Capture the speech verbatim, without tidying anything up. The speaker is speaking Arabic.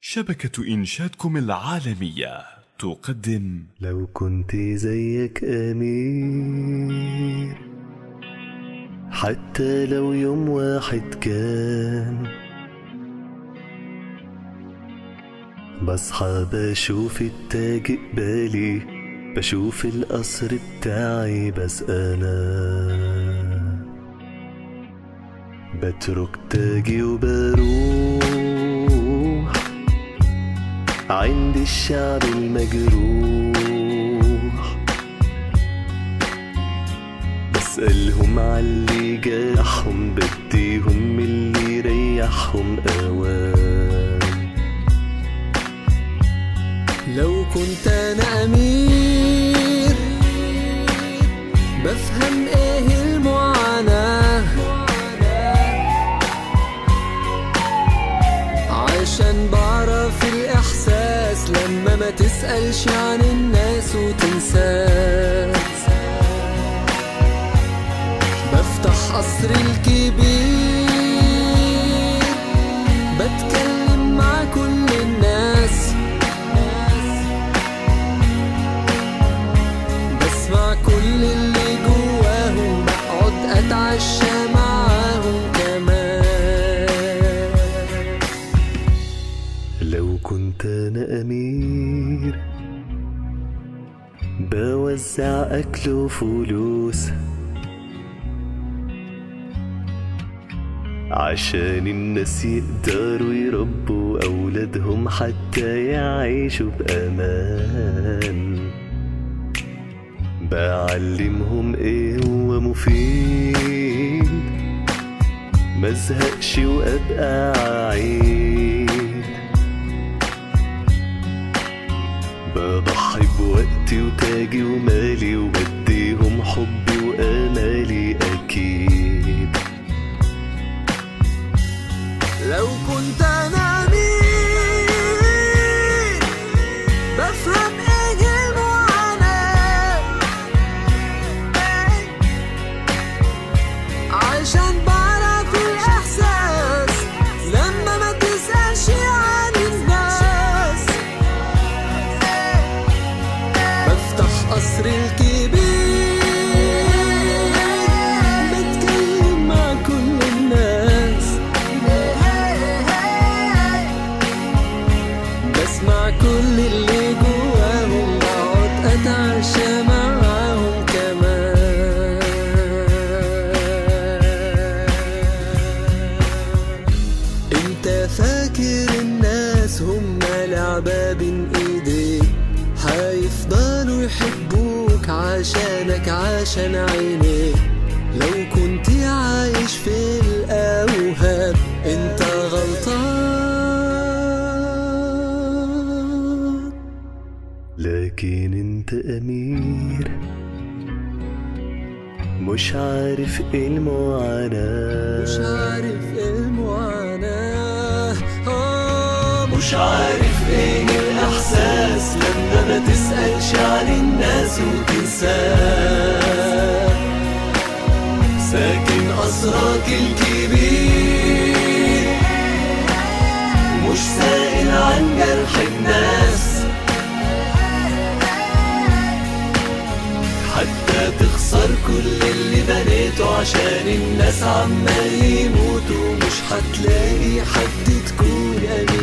شبكة إنشادكم العالمية تقدم لو كنت زيك أمير، حتى لو يوم واحد كان، بصحى بشوف التاج قبالي، بشوف القصر بتاعي، بس أنا بترك تاجي وبروح عند الشعب المجروح، بسألهم عاللي جرحهم، بديهم اللي يريحهم أوام. لو كنت أنا أمير بفهم إيه المعاناة، عشان بعرف الإحساس لما ما تسألش عن الناس وتنساه. بفتح قصر الكبير، بتكلم مع كل الناس، بسمع كل اللي جواهم، بقعد أتعشى معاهم كمان. لو كنت أنا أمير بوزع أكل وفلوس، عشان الناس يقدروا يربوا أولادهم حتى يعيشوا بأمان. بعلمهم إيه هو مفيد، مزهقش وأبقى عيد، بضحي بوقتي وتاجي ومالي، وبديهم حبي وآمالي أكيد. لو كنت أنا أمير بفهم إيه المعاناة، عشان بعرف الإحساس لما ما تسألش عن الناس. بفتح قصر الكبير، بتكلم مع كل الناس، بسمع كل اللي جواهم، بقعد أتعشى معاهم كمان. انت فاكر الناس هم لعبة بين ايديك، هيفضلوا يحبوك عشانك عشان عينيك. لو كنت عايش في الأوهام انت غلطان. لكن انت أمير مش عارف ايه المعاناة، مش عارف ايه المعاناة، آه مش عارف ايه الإحساس لما ما تسألش عن الناس وتنساه. ساكن قصرك الكبير، مش سائل عن جرح الناس، حتى تخسر كل اللي بنيته عشان الناس عمال يموتوا، مش هتلاقي حد تكون أمين.